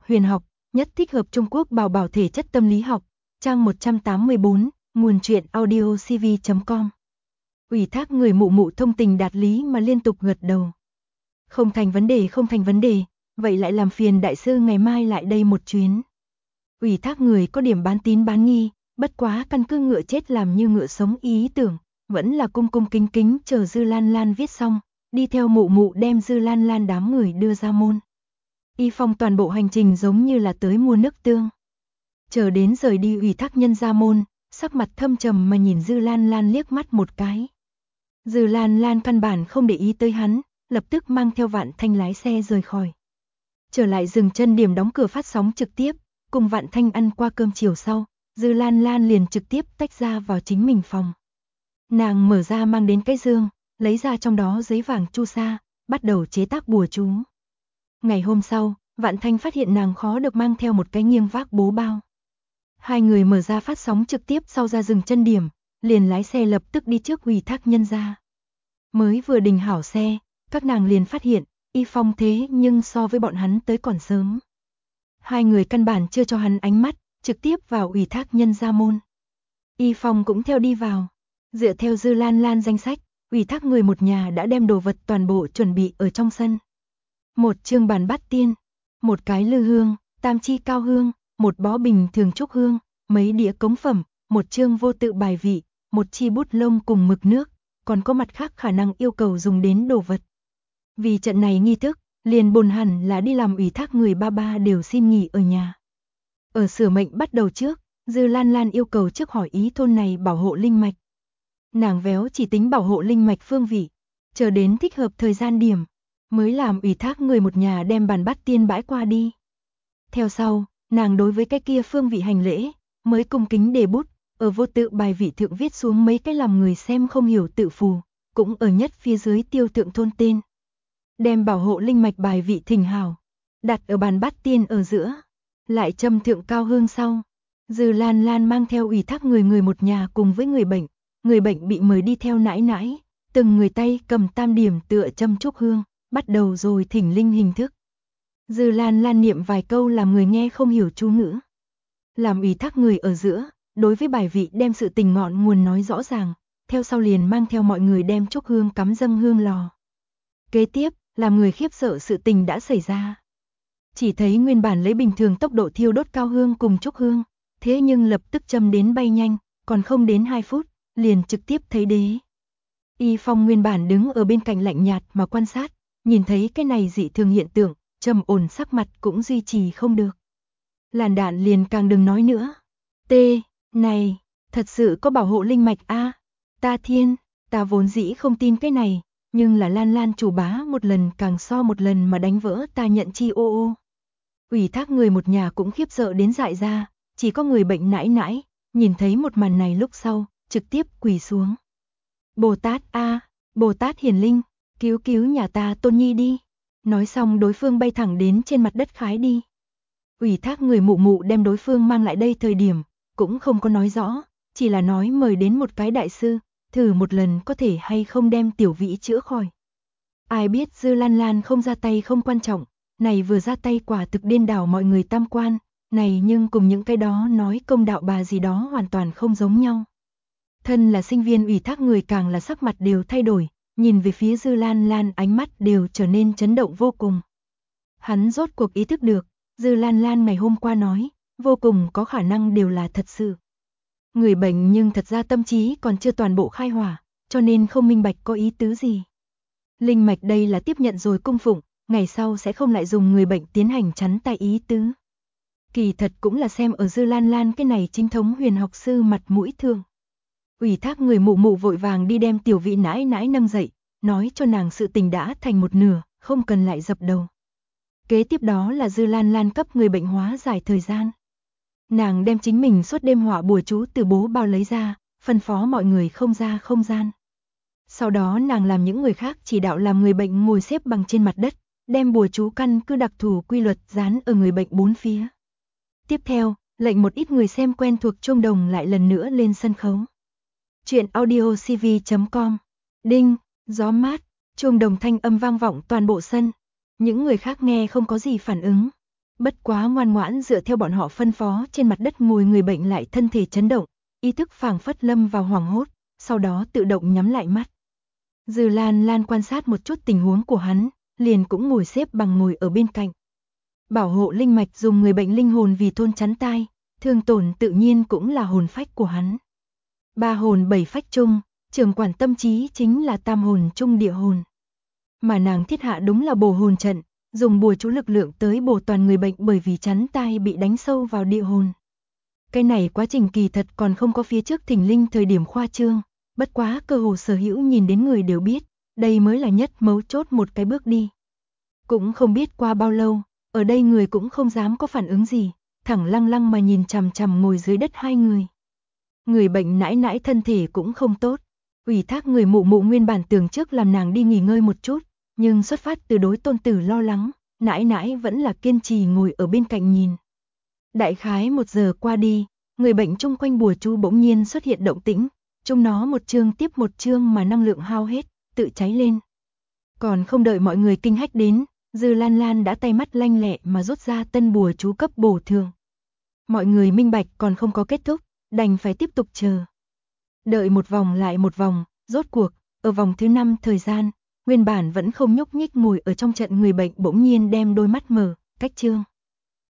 huyền học, nhất thích hợp Trung Quốc bảo bảo thể chất tâm lý học, trang 184, nguồn truyện audiocv.com. Ủy thác người mụ mụ thông tình đạt lý mà liên tục gật đầu. Không thành vấn đề, vậy lại làm phiền đại sư ngày mai lại đây một chuyến. Ủy thác người có điểm bán tín bán nghi, bất quá căn cứ ngựa chết làm như ngựa sống ý tưởng, vẫn là cung cung kính kính chờ Dư Lan Lan viết xong, đi theo mụ mụ đem Dư Lan Lan đám người đưa ra môn. Y Phong toàn bộ hành trình giống như là tới mua nước tương. Chờ đến rời đi ủy thác nhân ra môn, sắc mặt thâm trầm mà nhìn Dư Lan Lan liếc mắt một cái. Dư Lan Lan căn bản không để ý tới hắn, lập tức mang theo Vạn Thanh lái xe rời khỏi. Trở lại dừng chân điểm đóng cửa phát sóng trực tiếp, cùng Vạn Thanh ăn qua cơm chiều sau, Dư Lan Lan liền trực tiếp tách ra vào chính mình phòng. Nàng mở ra mang đến cái dương, lấy ra trong đó giấy vàng chu sa, bắt đầu chế tác bùa chú. Ngày hôm sau, Vạn Thanh phát hiện nàng khó được mang theo một cái nghiêng vác bố bao. Hai người mở ra phát sóng trực tiếp sau ra dừng chân điểm, liền lái xe lập tức đi trước ủy thác nhân ra. Mới vừa đình hảo xe, các nàng liền phát hiện, Y Phong thế nhưng so với bọn hắn tới còn sớm. Hai người căn bản chưa cho hắn ánh mắt, trực tiếp vào ủy thác nhân ra môn. Y Phong cũng theo đi vào. Dựa theo Dư Lan Lan danh sách, ủy thác người một nhà đã đem đồ vật toàn bộ chuẩn bị ở trong sân. Một chương bàn bát tiên, một cái lư hương, tam chi cao hương, một bó bình thường trúc hương, mấy đĩa cống phẩm, một chương vô tự bài vị, một chi bút lông cùng mực nước, còn có mặt khác khả năng yêu cầu dùng đến đồ vật. Vì trận này nghi thức, liền bồn hẳn là đi làm ủy thác người ba đều xin nghỉ ở nhà. Ở sửa mệnh bắt đầu trước, Dư Lan Lan yêu cầu trước hỏi ý thôn này bảo hộ linh mạch. Nàng véo chỉ tính bảo hộ linh mạch phương vị, chờ đến thích hợp thời gian điểm, mới làm ủy thác người một nhà đem bàn bát tiên bãi qua đi. Theo sau, nàng đối với cái kia phương vị hành lễ, mới cung kính đề bút, ở vô tự bài vị thượng viết xuống mấy cái làm người xem không hiểu tự phù, cũng ở nhất phía dưới tiêu tượng thôn tên. Đem bảo hộ linh mạch bài vị thỉnh hào, đặt ở bàn bát tiên ở giữa, lại châm thượng cao hương sau. Dư Lan Lan mang theo ủy thác người một nhà cùng với người bệnh bị mời đi theo nãi nãi, từng người tay cầm tam điểm tựa châm trúc hương, bắt đầu rồi thỉnh linh hình thức. Dư Lan Lan niệm vài câu làm người nghe không hiểu chú ngữ. Làm ủy thác người ở giữa, đối với bài vị đem sự tình ngọn nguồn nói rõ ràng, theo sau liền mang theo mọi người đem trúc hương cắm dâng hương lò. Kế tiếp, làm người khiếp sợ sự tình đã xảy ra. Chỉ thấy nguyên bản lấy bình thường tốc độ thiêu đốt cao hương cùng trúc hương, thế nhưng lập tức châm đến bay nhanh, còn không đến 2 phút, liền trực tiếp thấy đế. Y Phong nguyên bản đứng ở bên cạnh lạnh nhạt mà quan sát, nhìn thấy cái này dị thường hiện tượng, trầm ổn sắc mặt cũng duy trì không được. Làn đạn liền càng đừng nói nữa. Này, thật sự có bảo hộ linh mạch a? Ta thiên, ta vốn dĩ không tin cái này, nhưng là Lan Lan chủ bá một lần càng so một lần mà đánh vỡ ta nhận chi ô. Ủy thác người một nhà cũng khiếp sợ đến dại ra, chỉ có người bệnh nãi nãi, nhìn thấy một màn này lúc sau, trực tiếp quỳ xuống. Bồ Tát a, Bồ Tát hiển linh, cứu cứu nhà ta Tôn Nhi đi. Nói xong đối phương bay thẳng đến trên mặt đất khái đi. Ủy thác người mụ mụ đem đối phương mang lại đây thời điểm, cũng không có nói rõ, chỉ là nói mời đến một cái đại sư, thử một lần có thể hay không đem tiểu vĩ chữa khỏi. Ai biết Dư Lan Lan không ra tay không quan trọng, này vừa ra tay quả thực điên đảo mọi người tam quan, này nhưng cùng những cái đó nói công đạo bà gì đó hoàn toàn không giống nhau. Thân là sinh viên ủy thác người càng là sắc mặt đều thay đổi, nhìn về phía Dư Lan Lan ánh mắt đều trở nên chấn động vô cùng. Hắn rốt cuộc ý thức được, Dư Lan Lan ngày hôm qua nói, vô cùng có khả năng đều là thật sự. Người bệnh nhưng thật ra tâm trí còn chưa toàn bộ khai hỏa, cho nên không minh bạch có ý tứ gì. Linh mạch đây là tiếp nhận rồi cung phụng, ngày sau sẽ không lại dùng người bệnh tiến hành chắn tay ý tứ. Kỳ thật cũng là xem ở Dư Lan Lan cái này chính thống huyền học sư mặt mũi thường. Ủy thác người mụ mụ vội vàng đi đem tiểu vị nãi nãi nâng dậy, nói cho nàng sự tình đã thành một nửa, không cần lại dập đầu. Kế tiếp đó là Dư Lan Lan cấp người bệnh hóa giải thời gian. Nàng đem chính mình suốt đêm họa bùa chú từ bố bao lấy ra, phân phó mọi người không ra không gian. Sau đó nàng làm những người khác chỉ đạo làm người bệnh ngồi xếp bằng trên mặt đất, đem bùa chú căn cứ đặc thù quy luật dán ở người bệnh bốn phía. Tiếp theo, lệnh một ít người xem quen thuộc chuông đồng lại lần nữa lên sân khấu. Chuyện audiocv.com. Đinh, gió mát, chuông đồng thanh âm vang vọng toàn bộ sân. Những người khác nghe không có gì phản ứng. Bất quá ngoan ngoãn dựa theo bọn họ phân phó trên mặt đất ngồi, người bệnh lại thân thể chấn động, ý thức phảng phất lâm vào hoảng hốt, sau đó tự động nhắm lại mắt. Dư Lan Lan quan sát một chút tình huống của hắn, liền cũng ngồi xếp bằng ngồi ở bên cạnh. Bảo hộ linh mạch dùng người bệnh linh hồn vì thôn chắn tai, thương tổn tự nhiên cũng là hồn phách của hắn. 3 hồn 7 phách chung, trưởng quản tâm trí chính là tam hồn chung địa hồn. Mà nàng thiết hạ đúng là bổ hồn trận, dùng bùa chú lực lượng tới bổ toàn người bệnh bởi vì chắn tai bị đánh sâu vào địa hồn. Cái này quá trình kỳ thật còn không có phía trước thỉnh linh thời điểm khoa trương, bất quá cơ hồ sở hữu nhìn đến người đều biết, đây mới là nhất mấu chốt một cái bước đi. Cũng không biết qua bao lâu, ở đây người cũng không dám có phản ứng gì, thẳng lăng lăng mà nhìn chằm chằm ngồi dưới đất hai người. Người bệnh nãi nãi thân thể cũng không tốt, ủy thác người mụ mụ nguyên bản tưởng trước làm nàng đi nghỉ ngơi một chút, nhưng xuất phát từ đối tôn tử lo lắng, nãi nãi vẫn là kiên trì ngồi ở bên cạnh nhìn. Đại khái 1 giờ qua đi, người bệnh chung quanh bùa chú bỗng nhiên xuất hiện động tĩnh, chúng nó một chương tiếp một chương mà năng lượng hao hết, tự cháy lên. Còn không đợi mọi người kinh hách đến, Dư Lan Lan đã tay mắt lanh lẹ mà rút ra tân bùa chú cấp bổ thường. Mọi người minh bạch còn không có kết thúc, đành phải tiếp tục chờ. Đợi một vòng lại một vòng, rốt cuộc, ở vòng thứ 5 thời gian, nguyên bản vẫn không nhúc nhích ngồi ở trong trận người bệnh bỗng nhiên đem đôi mắt mở, cách trương.